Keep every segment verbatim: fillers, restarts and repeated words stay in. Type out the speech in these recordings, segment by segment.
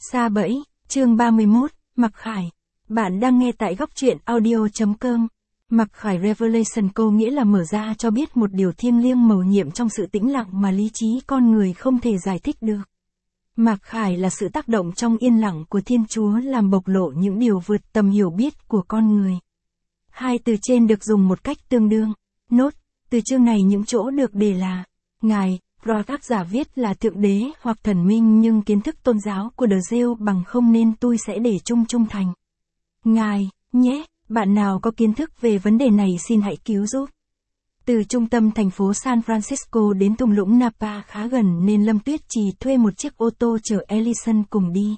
Sa bẫy, chương ba mươi mốt, Mặc Khải. Bạn đang nghe tại góc truyện audio chấm com. Mặc Khải Revelation có nghĩa là mở ra cho biết một điều thiêng liêng mầu nhiệm trong sự tĩnh lặng mà lý trí con người không thể giải thích được. Mặc Khải là sự tác động trong yên lặng của Thiên Chúa làm bộc lộ những điều vượt tầm hiểu biết của con người. Hai từ trên được dùng một cách tương đương. Nốt, từ chương này những chỗ được đề là Ngài, do tác giả viết là Thượng Đế hoặc Thần Minh, nhưng kiến thức tôn giáo của The Gieo bằng không nên tôi sẽ để chung trung thành. Ngài, nhé, bạn nào có kiến thức về vấn đề này xin hãy cứu giúp. Từ trung tâm thành phố San Francisco đến thung lũng Napa khá gần nên Lâm Tuyết Trì thuê một chiếc ô tô chở Ellison cùng đi.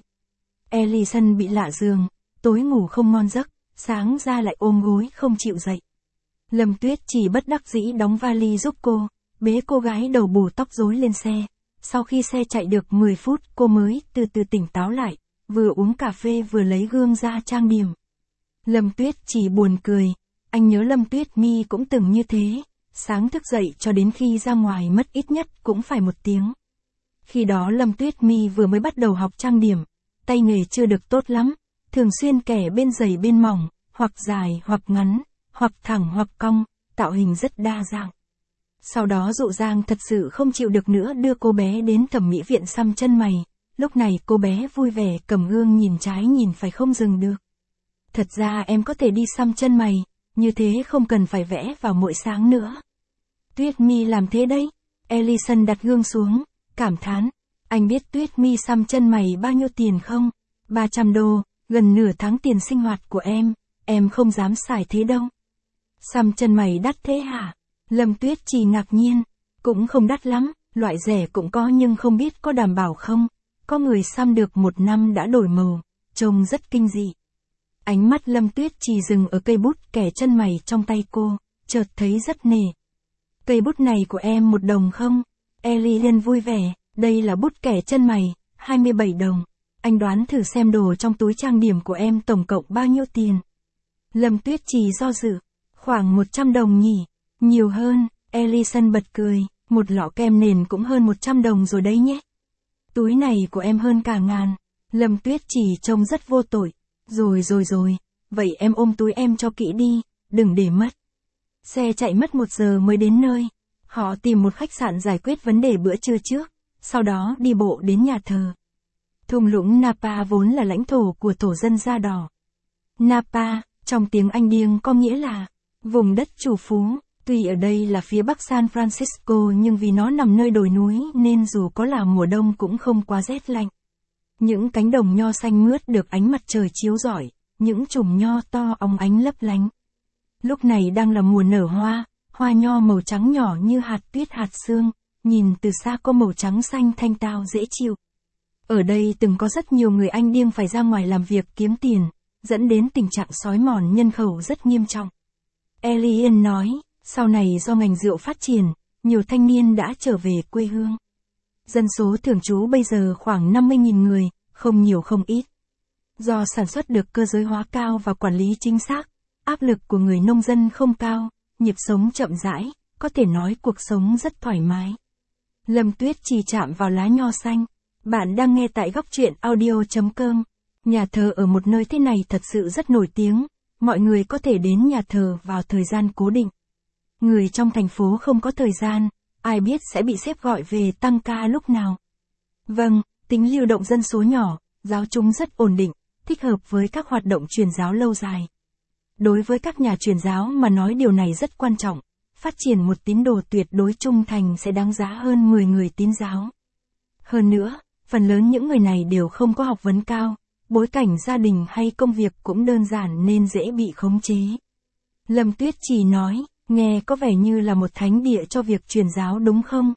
Ellison bị lạ giường, tối ngủ không ngon giấc, sáng ra lại ôm gối không chịu dậy. Lâm Tuyết Trì bất đắc dĩ đóng vali giúp cô, bế cô gái đầu bù tóc rối lên xe. Sau khi xe chạy được mười phút cô mới từ từ tỉnh táo lại, vừa uống cà phê vừa lấy gương ra trang điểm. Lâm Tuyết Trì buồn cười, anh nhớ Lâm Tuyết Mi cũng từng như thế, sáng thức dậy cho đến khi ra ngoài mất ít nhất cũng phải một tiếng. Khi đó Lâm Tuyết Mi vừa mới bắt đầu học trang điểm, tay nghề chưa được tốt lắm, thường xuyên kẻ bên dày bên mỏng, hoặc dài hoặc ngắn, hoặc thẳng hoặc cong, tạo hình rất đa dạng. Sau đó Dụ Giang thật sự không chịu được nữa đưa cô bé đến thẩm mỹ viện xăm chân mày, lúc này cô bé vui vẻ cầm gương nhìn trái nhìn phải không dừng được. Thật ra em có thể đi xăm chân mày, như thế không cần phải vẽ vào mỗi sáng nữa. Tuyết Mi làm thế đấy. Ellison đặt gương xuống, cảm thán. Anh biết Tuyết Mi xăm chân mày bao nhiêu tiền không? ba trăm đô, gần nửa tháng tiền sinh hoạt của em, em không dám xài thế đâu. Xăm chân mày đắt thế hả? Lâm Tuyết Trì ngạc nhiên, cũng không đắt lắm, loại rẻ cũng có nhưng không biết có đảm bảo không. Có người xăm được một năm đã đổi màu, trông rất kinh dị. Ánh mắt Lâm Tuyết Trì dừng ở cây bút kẻ chân mày trong tay cô, chợt thấy rất nể. Cây bút này của em một đồng không? Ellison vui vẻ, đây là bút kẻ chân mày, hai mươi bảy đồng. Anh đoán thử xem đồ trong túi trang điểm của em tổng cộng bao nhiêu tiền? Lâm Tuyết Trì do dự, khoảng một trăm đồng nhỉ? Nhiều hơn, Ellison bật cười, một lọ kem nền cũng hơn một trăm đồng rồi đấy nhé. Túi này của em hơn cả ngàn. Lâm Tuyết Trì trông rất vô tội. Rồi rồi rồi, vậy em ôm túi em cho kỹ đi, đừng để mất. Xe chạy mất một giờ mới đến nơi. Họ tìm một khách sạn giải quyết vấn đề bữa trưa trước, sau đó đi bộ đến nhà thờ. Thung lũng Napa vốn là lãnh thổ của thổ dân da đỏ. Napa, trong tiếng Anh điên có nghĩa là vùng đất trù phú. Tuy ở đây là phía bắc San Francisco nhưng vì nó nằm nơi đồi núi nên dù có là mùa đông cũng không quá rét lạnh. Những cánh đồng nho xanh mướt được ánh mặt trời chiếu rọi, những chùm nho to óng ánh lấp lánh. Lúc này đang là mùa nở hoa, hoa nho màu trắng nhỏ như hạt tuyết hạt sương, nhìn từ xa có màu trắng xanh thanh tao dễ chịu. Ở đây từng có rất nhiều người Anh điên phải ra ngoài làm việc kiếm tiền, dẫn đến tình trạng xói mòn nhân khẩu rất nghiêm trọng. Elian nói, sau này do ngành rượu phát triển, nhiều thanh niên đã trở về quê hương. Dân số thường trú bây giờ khoảng năm mươi nghìn người, không nhiều không ít. Do sản xuất được cơ giới hóa cao và quản lý chính xác, áp lực của người nông dân không cao, nhịp sống chậm rãi, có thể nói cuộc sống rất thoải mái. Lâm Tuyết Trì chạm vào lá nho xanh. Bạn đang nghe tại góc truyện audio chấm com. Nhà thờ ở một nơi thế này thật sự rất nổi tiếng, mọi người có thể đến nhà thờ vào thời gian cố định. Người trong thành phố không có thời gian, ai biết sẽ bị sếp gọi về tăng ca lúc nào. Vâng, tính lưu động dân số nhỏ, giáo chúng rất ổn định, thích hợp với các hoạt động truyền giáo lâu dài. Đối với các nhà truyền giáo mà nói điều này rất quan trọng, phát triển một tín đồ tuyệt đối trung thành sẽ đáng giá hơn mười người tín giáo. Hơn nữa, phần lớn những người này đều không có học vấn cao, bối cảnh gia đình hay công việc cũng đơn giản nên dễ bị khống chế. Lâm Tuyết Trì nói, nghe có vẻ như là một thánh địa cho việc truyền giáo đúng không?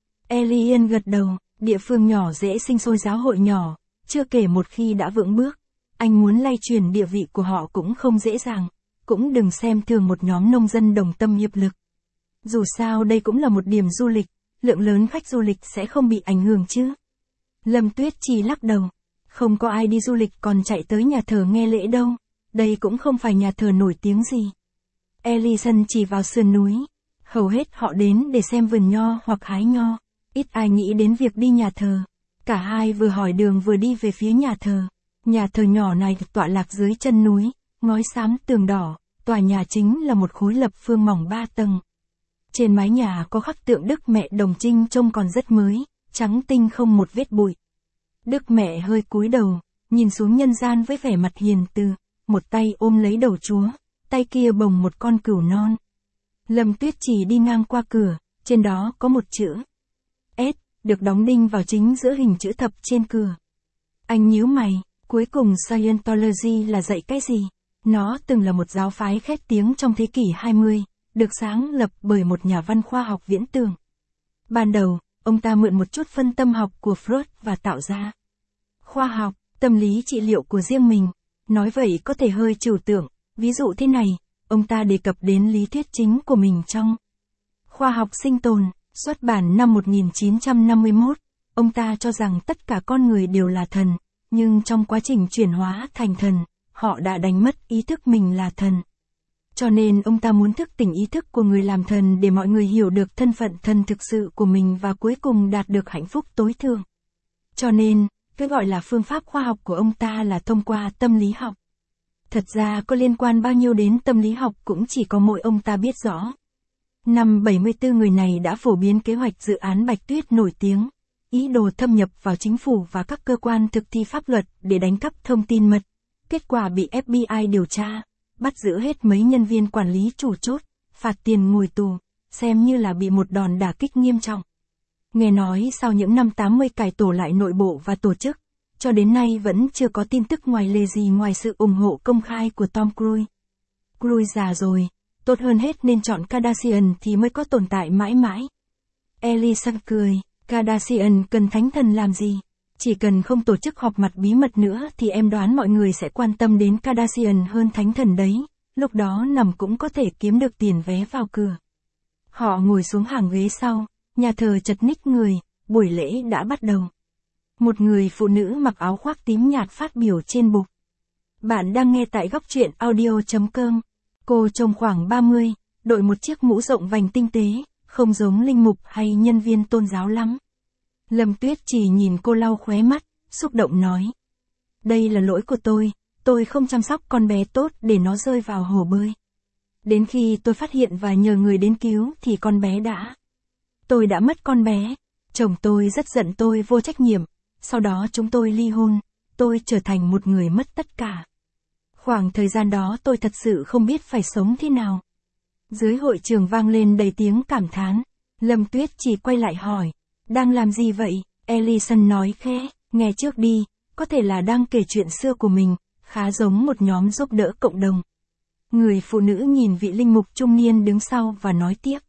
Elian gật đầu, địa phương nhỏ dễ sinh sôi giáo hội nhỏ, chưa kể một khi đã vững bước, anh muốn lay truyền địa vị của họ cũng không dễ dàng, cũng đừng xem thường một nhóm nông dân đồng tâm hiệp lực. Dù sao đây cũng là một điểm du lịch, lượng lớn khách du lịch sẽ không bị ảnh hưởng chứ. Lâm Tuyết Trì lắc đầu, không có ai đi du lịch còn chạy tới nhà thờ nghe lễ đâu, đây cũng không phải nhà thờ nổi tiếng gì. Ellison chỉ vào sườn núi, hầu hết họ đến để xem vườn nho hoặc hái nho, ít ai nghĩ đến việc đi nhà thờ. Cả hai vừa hỏi đường vừa đi về phía nhà thờ. Nhà thờ nhỏ này tọa lạc dưới chân núi, ngói xám tường đỏ, tòa nhà chính là một khối lập phương mỏng ba tầng. Trên mái nhà có khắc tượng Đức Mẹ Đồng Trinh trông còn rất mới, trắng tinh không một vết bụi. Đức Mẹ hơi cúi đầu, nhìn xuống nhân gian với vẻ mặt hiền từ, một tay ôm lấy đầu Chúa, tay kia bồng một con cừu non. Lâm Tuyết Trì đi ngang qua cửa, trên đó có một chữ S, được đóng đinh vào chính giữa hình chữ thập trên cửa. Anh nhíu mày, cuối cùng Scientology là dạy cái gì? Nó từng là một giáo phái khét tiếng trong thế kỷ hai mươi, được sáng lập bởi một nhà văn khoa học viễn tưởng. Ban đầu, ông ta mượn một chút phân tâm học của Freud và tạo ra khoa học, tâm lý trị liệu của riêng mình. Nói vậy có thể hơi trừu tượng, ví dụ thế này, ông ta đề cập đến lý thuyết chính của mình trong Khoa học sinh tồn, xuất bản năm một nghìn chín trăm năm mươi mốt, ông ta cho rằng tất cả con người đều là thần, nhưng trong quá trình chuyển hóa thành thần, họ đã đánh mất ý thức mình là thần. Cho nên ông ta muốn thức tỉnh ý thức của người làm thần để mọi người hiểu được thân phận thần thực sự của mình và cuối cùng đạt được hạnh phúc tối thượng. Cho nên, cái gọi là phương pháp khoa học của ông ta là thông qua tâm lý học. Thật ra có liên quan bao nhiêu đến tâm lý học cũng chỉ có mỗi ông ta biết rõ. Năm bảy mươi tư người này đã phổ biến kế hoạch dự án Bạch Tuyết nổi tiếng, ý đồ thâm nhập vào chính phủ và các cơ quan thực thi pháp luật để đánh cắp thông tin mật. Kết quả bị ép bê i điều tra, bắt giữ hết mấy nhân viên quản lý chủ chốt, phạt tiền ngồi tù, xem như là bị một đòn đả kích nghiêm trọng. Nghe nói sau những năm tám mươi cải tổ lại nội bộ và tổ chức, cho đến nay vẫn chưa có tin tức ngoài lề gì ngoài sự ủng hộ công khai của Tom Cruise. Cruise già rồi, tốt hơn hết nên chọn Kardashian thì mới có tồn tại mãi mãi. Elisa cười, Kardashian cần thánh thần làm gì? Chỉ cần không tổ chức họp mặt bí mật nữa thì em đoán mọi người sẽ quan tâm đến Kardashian hơn thánh thần đấy, lúc đó nằm cũng có thể kiếm được tiền vé vào cửa. Họ ngồi xuống hàng ghế sau, nhà thờ chật ních người, buổi lễ đã bắt đầu. Một người phụ nữ mặc áo khoác tím nhạt phát biểu trên bục. Bạn đang nghe tại góc truyện audio chấm com. Cô trông khoảng ba mươi, đội một chiếc mũ rộng vành tinh tế, không giống linh mục hay nhân viên tôn giáo lắm. Lâm Tuyết chỉ nhìn cô lau khóe mắt, xúc động nói. Đây là lỗi của tôi, tôi không chăm sóc con bé tốt để nó rơi vào hồ bơi. Đến khi tôi phát hiện và nhờ người đến cứu thì con bé đã. Tôi đã mất con bé. Chồng tôi rất giận tôi vô trách nhiệm. Sau đó chúng tôi ly hôn. Tôi trở thành một người mất tất cả. Khoảng thời gian đó tôi thật sự không biết phải sống thế nào. Dưới hội trường vang lên đầy tiếng cảm thán. Lâm Tuyết chỉ quay lại hỏi. Đang làm gì vậy? Ellison nói khẽ. Nghe trước đi, có thể là đang kể chuyện xưa của mình, khá giống một nhóm giúp đỡ cộng đồng. Người phụ nữ nhìn vị linh mục trung niên đứng sau và nói tiếp.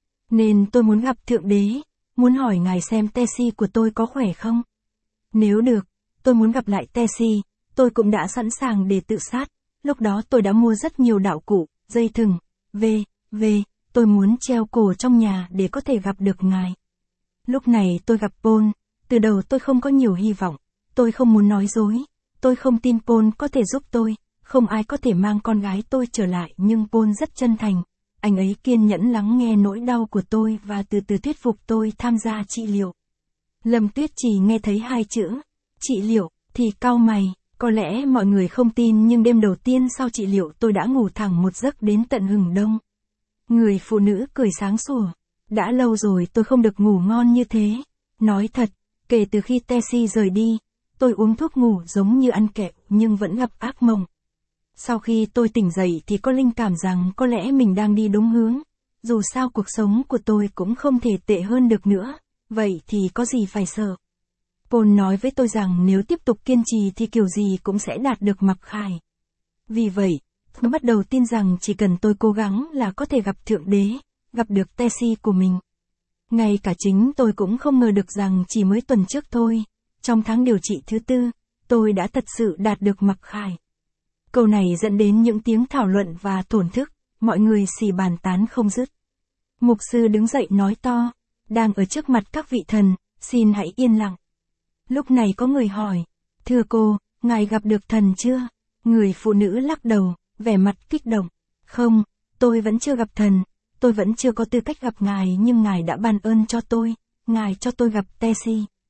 Nên tôi muốn gặp Thượng Đế, muốn hỏi ngài xem Tessie của tôi có khỏe không? Nếu được, tôi muốn gặp lại Tessie, tôi cũng đã sẵn sàng để tự sát, lúc đó tôi đã mua rất nhiều đạo cụ, dây thừng, về, về, tôi muốn treo cổ trong nhà để có thể gặp được ngài. Lúc này tôi gặp Paul, từ đầu tôi không có nhiều hy vọng, tôi không muốn nói dối, tôi không tin Paul có thể giúp tôi, không ai có thể mang con gái tôi trở lại nhưng Paul rất chân thành, anh ấy kiên nhẫn lắng nghe nỗi đau của tôi và từ từ thuyết phục tôi tham gia trị liệu. Lâm Tuyết chỉ nghe thấy hai chữ, trị liệu, thì cau mày, có lẽ mọi người không tin nhưng đêm đầu tiên sau trị liệu tôi đã ngủ thẳng một giấc đến tận hừng đông. Người phụ nữ cười sáng sủa. Đã lâu rồi tôi không được ngủ ngon như thế. Nói thật, kể từ khi Tessie rời đi, tôi uống thuốc ngủ giống như ăn kẹo nhưng vẫn gặp ác mộng. Sau khi tôi tỉnh dậy thì có linh cảm rằng có lẽ mình đang đi đúng hướng. Dù sao cuộc sống của tôi cũng không thể tệ hơn được nữa, vậy thì có gì phải sợ. Paul nói với tôi rằng nếu tiếp tục kiên trì thì kiểu gì cũng sẽ đạt được mặc khải. Vì vậy, tôi bắt đầu tin rằng chỉ cần tôi cố gắng là có thể gặp Thượng Đế, gặp được Tessie của mình. Ngay cả chính tôi cũng không ngờ được rằng chỉ mới tuần trước thôi, trong tháng điều trị thứ tư, tôi đã thật sự đạt được mặc khải. Câu này dẫn đến những tiếng thảo luận và thổn thức, mọi người xì bàn tán không dứt. Mục sư đứng dậy nói to, đang ở trước mặt các vị thần, xin hãy yên lặng. Lúc này có người hỏi, thưa cô, ngài gặp được thần chưa? Người phụ nữ lắc đầu, vẻ mặt kích động. Không, tôi vẫn chưa gặp thần, tôi vẫn chưa có tư cách gặp ngài nhưng ngài đã ban ơn cho tôi, ngài cho tôi gặp Tessie.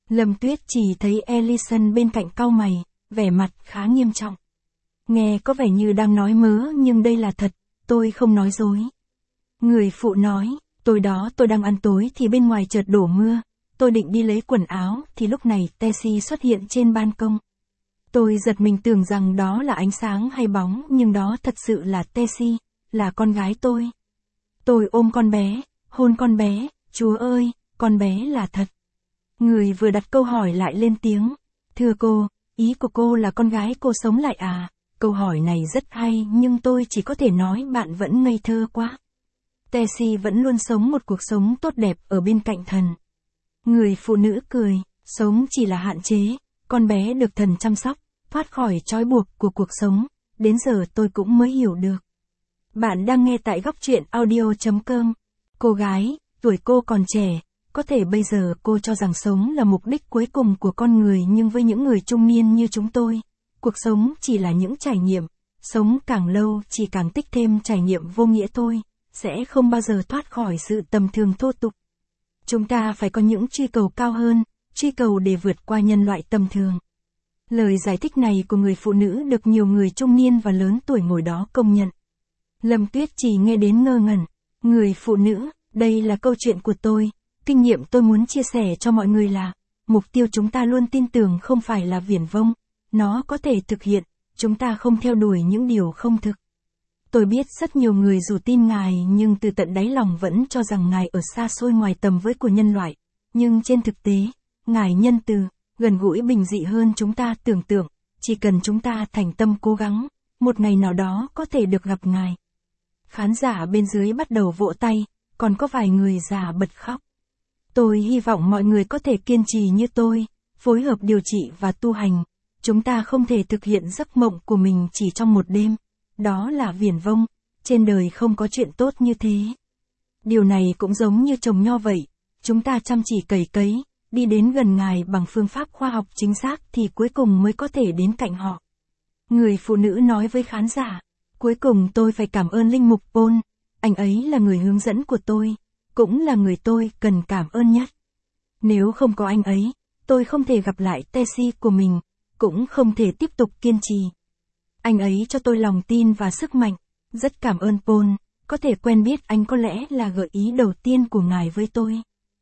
Lâm Tuyết chỉ thấy Ellison bên cạnh cau mày, vẻ mặt khá nghiêm trọng. Nghe có vẻ như đang nói mớ nhưng đây là thật, tôi không nói dối. Người phụ nói, tối đó tôi đang ăn tối thì bên ngoài chợt đổ mưa, tôi định đi lấy quần áo thì lúc này Tessie xuất hiện trên ban công. Tôi giật mình tưởng rằng đó là ánh sáng hay bóng nhưng đó thật sự là Tessie, là con gái tôi. Tôi ôm con bé, hôn con bé, Chúa ơi, con bé là thật. Người vừa đặt câu hỏi lại lên tiếng, thưa cô, ý của cô là con gái cô sống lại à? Câu hỏi này rất hay nhưng tôi chỉ có thể nói bạn vẫn ngây thơ quá. Tessie vẫn luôn sống một cuộc sống tốt đẹp ở bên cạnh thần. Người phụ nữ cười, sống chỉ là hạn chế, con bé được thần chăm sóc, thoát khỏi trói buộc của cuộc sống, đến giờ tôi cũng mới hiểu được. Bạn đang nghe tại góc truyện audio chấm com. Cô gái, tuổi cô còn trẻ, có thể bây giờ cô cho rằng sống là mục đích cuối cùng của con người nhưng với những người trung niên như chúng tôi, cuộc sống chỉ là những trải nghiệm, sống càng lâu chỉ càng tích thêm trải nghiệm vô nghĩa thôi, sẽ không bao giờ thoát khỏi sự tầm thường thô tục. Chúng ta phải có những truy cầu cao hơn, truy cầu để vượt qua nhân loại tầm thường. Lời giải thích này của người phụ nữ được nhiều người trung niên và lớn tuổi ngồi đó công nhận. Lâm Tuyết chỉ nghe đến ngơ ngẩn. Người phụ nữ, đây là câu chuyện của tôi, kinh nghiệm tôi muốn chia sẻ cho mọi người là, mục tiêu chúng ta luôn tin tưởng không phải là viển vông, nó có thể thực hiện, chúng ta không theo đuổi những điều không thực. Tôi biết rất nhiều người dù tin Ngài nhưng từ tận đáy lòng vẫn cho rằng Ngài ở xa xôi ngoài tầm với của nhân loại, nhưng trên thực tế, Ngài nhân từ, gần gũi bình dị hơn chúng ta tưởng tượng, chỉ cần chúng ta thành tâm cố gắng, một ngày nào đó có thể được gặp Ngài. Khán giả bên dưới bắt đầu vỗ tay, còn có vài người già bật khóc. Tôi hy vọng mọi người có thể kiên trì như tôi, phối hợp điều trị và tu hành. Chúng ta không thể thực hiện giấc mộng của mình chỉ trong một đêm. Đó là viển vông, trên đời không có chuyện tốt như thế. Điều này cũng giống như trồng nho vậy, chúng ta chăm chỉ cày cấy, đi đến gần Ngài bằng phương pháp khoa học chính xác thì cuối cùng mới có thể đến cạnh họ. Người phụ nữ nói với khán giả, cuối cùng tôi phải cảm ơn Linh Mục Paul, anh ấy là người hướng dẫn của tôi, cũng là người tôi cần cảm ơn nhất. Nếu không có anh ấy, tôi không thể gặp lại Tessie của mình, cũng không thể tiếp tục kiên trì. Anh ấy cho tôi lòng tin và sức mạnh, rất cảm ơn Paul, có thể quen biết anh có lẽ là gợi ý đầu tiên của Ngài với tôi.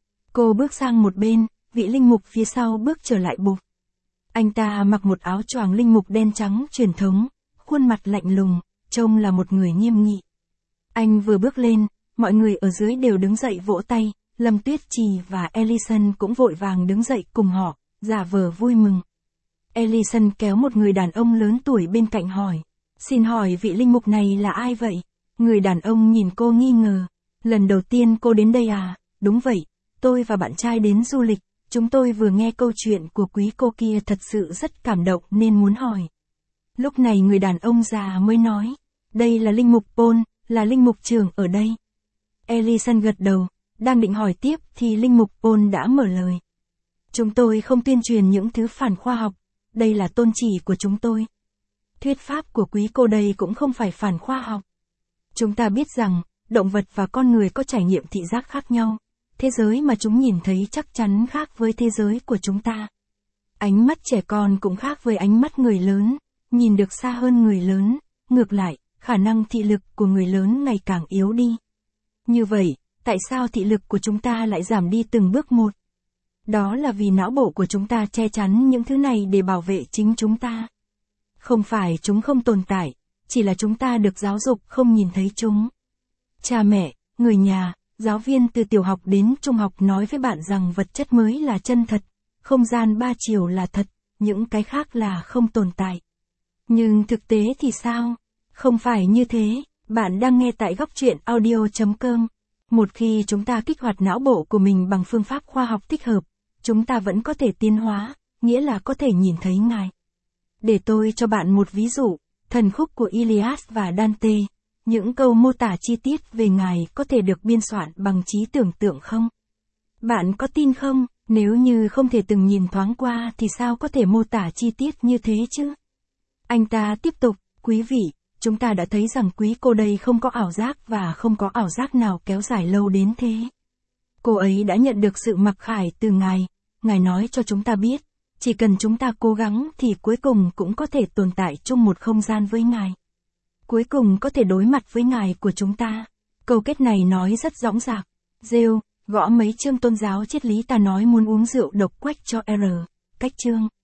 Cô bước sang một bên, vị linh mục phía sau bước trở lại bục. Anh ta mặc một áo choàng linh mục đen trắng truyền thống, khuôn mặt lạnh lùng, trông là một người nghiêm nghị. Anh vừa bước lên, mọi người ở dưới đều đứng dậy vỗ tay, Lâm Tuyết Trì và Ellison cũng vội vàng đứng dậy cùng họ, giả vờ vui mừng. Ellison kéo một người đàn ông lớn tuổi bên cạnh hỏi, xin hỏi vị linh mục này là ai vậy? Người đàn ông nhìn cô nghi ngờ, lần đầu tiên cô đến đây à? Đúng vậy, tôi và bạn trai đến du lịch, chúng tôi vừa nghe câu chuyện của quý cô kia thật sự rất cảm động nên muốn hỏi. Lúc này người đàn ông già mới nói, đây là linh mục Paul, là linh mục trưởng ở đây. Ellison gật đầu, đang định hỏi tiếp thì linh mục Paul đã mở lời. Chúng tôi không tuyên truyền những thứ phản khoa học, đây là tôn chỉ của chúng tôi. Thuyết pháp của quý cô đây cũng không phải phản khoa học. Chúng ta biết rằng, động vật và con người có trải nghiệm thị giác khác nhau. Thế giới mà chúng nhìn thấy chắc chắn khác với thế giới của chúng ta. Ánh mắt trẻ con cũng khác với ánh mắt người lớn, nhìn được xa hơn người lớn, ngược lại, khả năng thị lực của người lớn ngày càng yếu đi. Như vậy, tại sao thị lực của chúng ta lại giảm đi từng bước một? Đó là vì não bộ của chúng ta che chắn những thứ này để bảo vệ chính chúng ta. Không phải chúng không tồn tại, chỉ là chúng ta được giáo dục không nhìn thấy chúng. Cha mẹ, người nhà, giáo viên từ tiểu học đến trung học nói với bạn rằng vật chất mới là chân thật, không gian ba chiều là thật, những cái khác là không tồn tại. Nhưng thực tế thì sao? Không phải như thế, bạn đang nghe tại góc truyện audio chấm com. Một khi chúng ta kích hoạt não bộ của mình bằng phương pháp khoa học thích hợp, chúng ta vẫn có thể tiến hóa, nghĩa là có thể nhìn thấy Ngài. Để tôi cho bạn một ví dụ, thần khúc của Iliad và Dante, những câu mô tả chi tiết về Ngài có thể được biên soạn bằng trí tưởng tượng không? Bạn có tin không? Nếu như không thể từng nhìn thoáng qua thì sao có thể mô tả chi tiết như thế chứ? Anh ta tiếp tục, quý vị, chúng ta đã thấy rằng quý cô đây không có ảo giác và không có ảo giác nào kéo dài lâu đến thế. Cô ấy đã nhận được sự mặc khải từ Ngài, Ngài nói cho chúng ta biết, chỉ cần chúng ta cố gắng thì cuối cùng cũng có thể tồn tại chung một không gian với Ngài. Cuối cùng có thể đối mặt với Ngài của chúng ta. Câu kết này nói rất dõng dạc. Rêu, gõ mấy chương tôn giáo triết lý ta nói muốn uống rượu độc quách cho R. Cách chương.